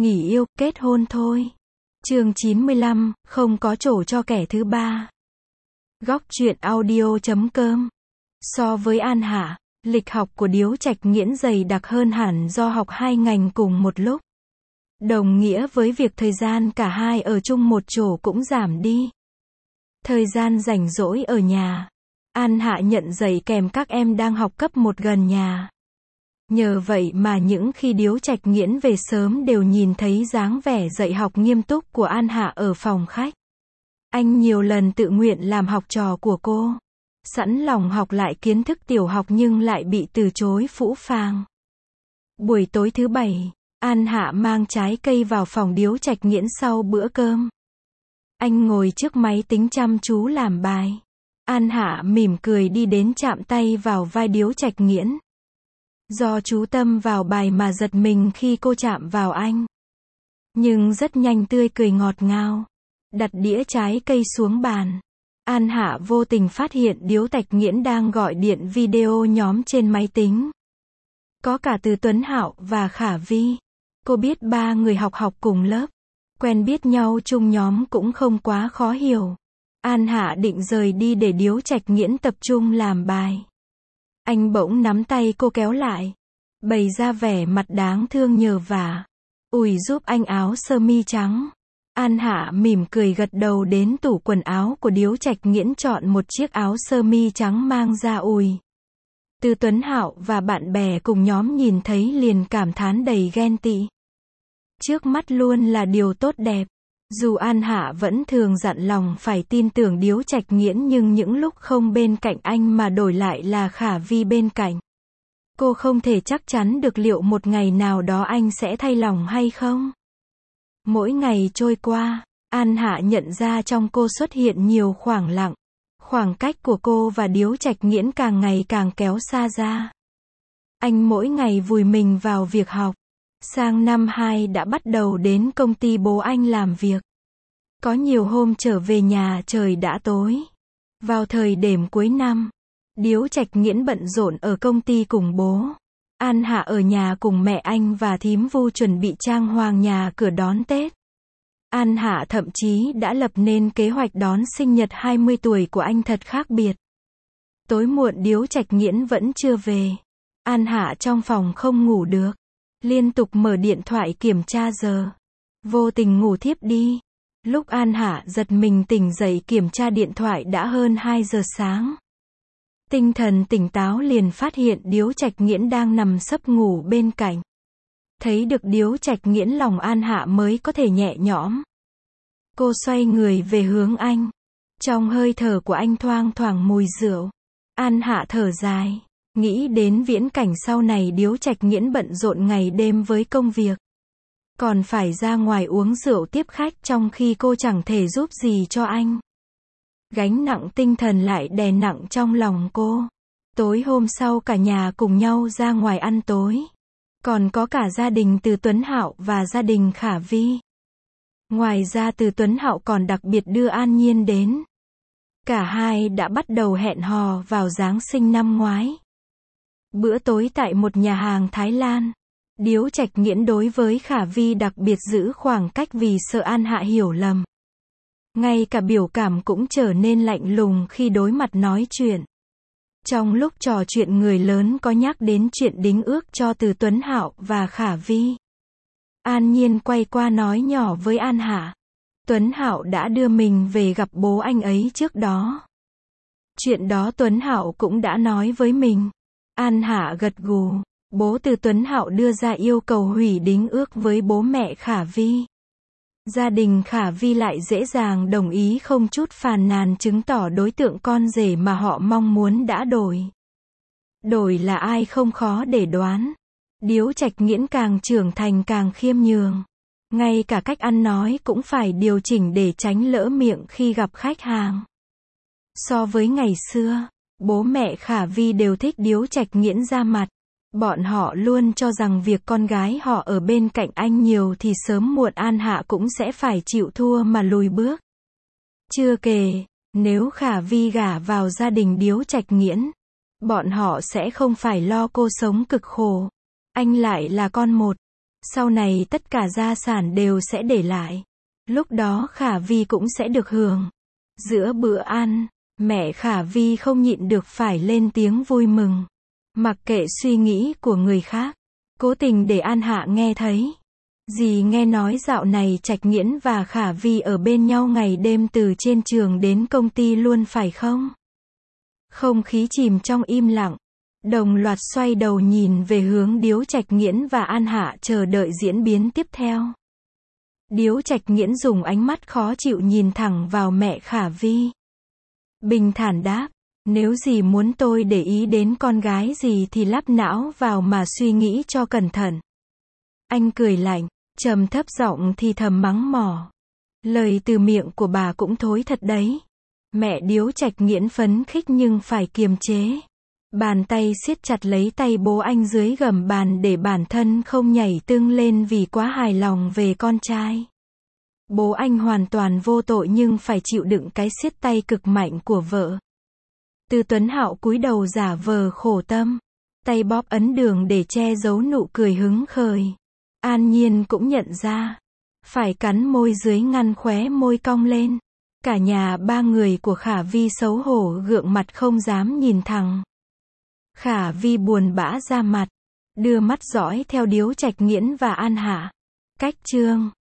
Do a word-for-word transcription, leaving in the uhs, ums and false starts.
nghỉ yêu, kết hôn thôi. Chương chín mươi lăm, không có chỗ cho kẻ thứ ba. Góc truyện audio chấm com. So với An Hạ, lịch học của Điếu Trạch Nghiễn dày đặc hơn hẳn do học hai ngành cùng một lúc. Đồng nghĩa với việc thời gian cả hai ở chung một chỗ cũng giảm đi. Thời gian rảnh rỗi ở nhà, An Hạ nhận dạy kèm các em đang học cấp một gần nhà. Nhờ vậy mà những khi Điếu Trạch Nghiễn về sớm đều nhìn thấy dáng vẻ dạy học nghiêm túc của An Hạ ở phòng khách. Anh nhiều lần tự nguyện làm học trò của cô, sẵn lòng học lại kiến thức tiểu học nhưng lại bị từ chối phũ phàng. Buổi tối thứ bảy, An Hạ mang trái cây vào phòng Điếu Trạch Nghiễn sau bữa cơm. Anh ngồi trước máy tính chăm chú làm bài. An Hạ mỉm cười đi đến chạm tay vào vai Điếu Trạch Nghiễn. Do chú tâm vào bài mà giật mình khi cô chạm vào anh. Nhưng rất nhanh tươi cười ngọt ngào. Đặt đĩa trái cây xuống bàn. An Hạ vô tình phát hiện Điếu Trạch Nghiễn đang gọi điện video nhóm trên máy tính. Có cả Từ Tuấn Hạo và Khả Vi. Cô biết ba người học học cùng lớp. Quen biết nhau chung nhóm cũng không quá khó hiểu. An Hạ định rời đi để Điếu Trạch Nghiễn tập trung làm bài. Anh bỗng nắm tay cô kéo lại. Bày ra vẻ mặt đáng thương nhờ vả. Ủi giúp anh áo sơ mi trắng. An Hạ mỉm cười gật đầu đến tủ quần áo của Điếu Trạch Nghiễn chọn một chiếc áo sơ mi trắng mang ra ủi. Từ Tuấn Hạo và bạn bè cùng nhóm nhìn thấy liền cảm thán đầy ghen tị. Trước mắt luôn là điều tốt đẹp. Dù An Hạ vẫn thường dặn lòng phải tin tưởng Điếu Trạch Nghiễn nhưng những lúc không bên cạnh anh mà đổi lại là Khả Vi bên cạnh. Cô không thể chắc chắn được liệu một ngày nào đó anh sẽ thay lòng hay không. Mỗi ngày trôi qua, An Hạ nhận ra trong cô xuất hiện nhiều khoảng lặng. Khoảng cách của cô và Điếu Trạch Nghiễn càng ngày càng kéo xa ra. Anh mỗi ngày vùi mình vào việc học. Sang năm hai đã bắt đầu đến công ty bố anh làm việc. Có nhiều hôm trở về nhà trời đã tối. Vào thời điểm cuối năm, Điếu Trạch Nghiễn bận rộn ở công ty cùng bố. An Hạ ở nhà cùng mẹ anh và thím Vu chuẩn bị trang hoàng nhà cửa đón Tết. An Hạ thậm chí đã lập nên kế hoạch đón sinh nhật hai mươi tuổi của anh thật khác biệt. Tối muộn Điếu Trạch Nghiễn vẫn chưa về. An Hạ trong phòng không ngủ được. Liên tục mở điện thoại kiểm tra giờ. Vô tình ngủ thiếp đi. Lúc An Hạ giật mình tỉnh dậy kiểm tra điện thoại đã hơn hai giờ sáng. Tinh thần tỉnh táo liền phát hiện Điếu Trạch Nghiễn đang nằm sấp ngủ bên cạnh. Thấy được Điếu Trạch Nghiễn lòng An Hạ mới có thể nhẹ nhõm. Cô xoay người về hướng anh. Trong hơi thở của anh thoang thoảng mùi rượu. An Hạ thở dài. Nghĩ đến viễn cảnh sau này Điếu Trạch Nghiễn bận rộn ngày đêm với công việc. Còn phải ra ngoài uống rượu tiếp khách trong khi cô chẳng thể giúp gì cho anh. Gánh nặng tinh thần lại đè nặng trong lòng cô. Tối hôm sau cả nhà cùng nhau ra ngoài ăn tối. Còn có cả gia đình Từ Tuấn Hạo và gia đình Khả Vi. Ngoài ra Từ Tuấn Hạo còn đặc biệt đưa An Nhiên đến. Cả hai đã bắt đầu hẹn hò vào Giáng sinh năm ngoái. Bữa tối tại một nhà hàng Thái Lan. Điếu Trạch Nghiễn đối với Khả Vi đặc biệt giữ khoảng cách vì sợ An Hạ hiểu lầm. Ngay cả biểu cảm cũng trở nên lạnh lùng khi đối mặt nói chuyện. Trong lúc trò chuyện người lớn có nhắc đến chuyện đính ước cho Từ Tuấn Hạo và Khả Vi. An Nhiên quay qua nói nhỏ với An Hạ. Tuấn Hạo đã đưa mình về gặp bố anh ấy trước đó. Chuyện đó Tuấn Hạo cũng đã nói với mình. An Hạ gật gù. Bố Từ Tuấn Hạo đưa ra yêu cầu hủy đính ước với bố mẹ Khả Vi. Gia đình Khả Vi lại dễ dàng đồng ý không chút phàn nàn chứng tỏ đối tượng con rể mà họ mong muốn đã đổi. Đổi là ai không khó để đoán. Điếu Trạch Nghiễn càng trưởng thành càng khiêm nhường. Ngay cả cách ăn nói cũng phải điều chỉnh để tránh lỡ miệng khi gặp khách hàng. So với ngày xưa, bố mẹ Khả Vi đều thích Điếu Trạch Nghiễn ra mặt. Bọn họ luôn cho rằng việc con gái họ ở bên cạnh anh nhiều thì sớm muộn An Hạ cũng sẽ phải chịu thua mà lùi bước. Chưa kể, nếu Khả Vi gả vào gia đình Điếu Trạch Nghiễn, bọn họ sẽ không phải lo cô sống cực khổ. Anh lại là con một. Sau này tất cả gia sản đều sẽ để lại. Lúc đó Khả Vi cũng sẽ được hưởng. Giữa bữa ăn, mẹ Khả Vi không nhịn được phải lên tiếng vui mừng. Mặc kệ suy nghĩ của người khác, cố tình để An Hạ nghe thấy. Dì nghe nói dạo này Trạch Nghiễn và Khả Vi ở bên nhau ngày đêm từ trên trường đến công ty luôn phải không? Không khí chìm trong im lặng. Đồng loạt xoay đầu nhìn về hướng Điếu Trạch Nghiễn và An Hạ chờ đợi diễn biến tiếp theo. Điếu Trạch Nghiễn dùng ánh mắt khó chịu nhìn thẳng vào mẹ Khả Vi. Bình thản đáp, nếu dì muốn tôi để ý đến con gái dì thì lắp não vào mà suy nghĩ cho cẩn thận. Anh cười lạnh, trầm thấp giọng thì thầm mắng mỏ. Lời từ miệng của bà cũng thối thật đấy. Mẹ Điếu Trạch Nghiễn phấn khích nhưng phải kiềm chế. Bàn tay siết chặt lấy tay bố anh dưới gầm bàn để bản thân không nhảy tưng lên vì quá hài lòng về con trai. Bố anh hoàn toàn vô tội nhưng phải chịu đựng cái siết tay cực mạnh của vợ. Từ Tuấn Hạo cúi đầu giả vờ khổ tâm, tay bóp ấn đường để che giấu nụ cười hứng khởi. An Nhiên cũng nhận ra, phải cắn môi dưới ngăn khóe môi cong lên. Cả nhà ba người của Khả Vi xấu hổ gượng mặt không dám nhìn thẳng. Khả Vi buồn bã ra mặt, đưa mắt dõi theo Điếu Trạch Nghiễn và An Hạ. Cách chương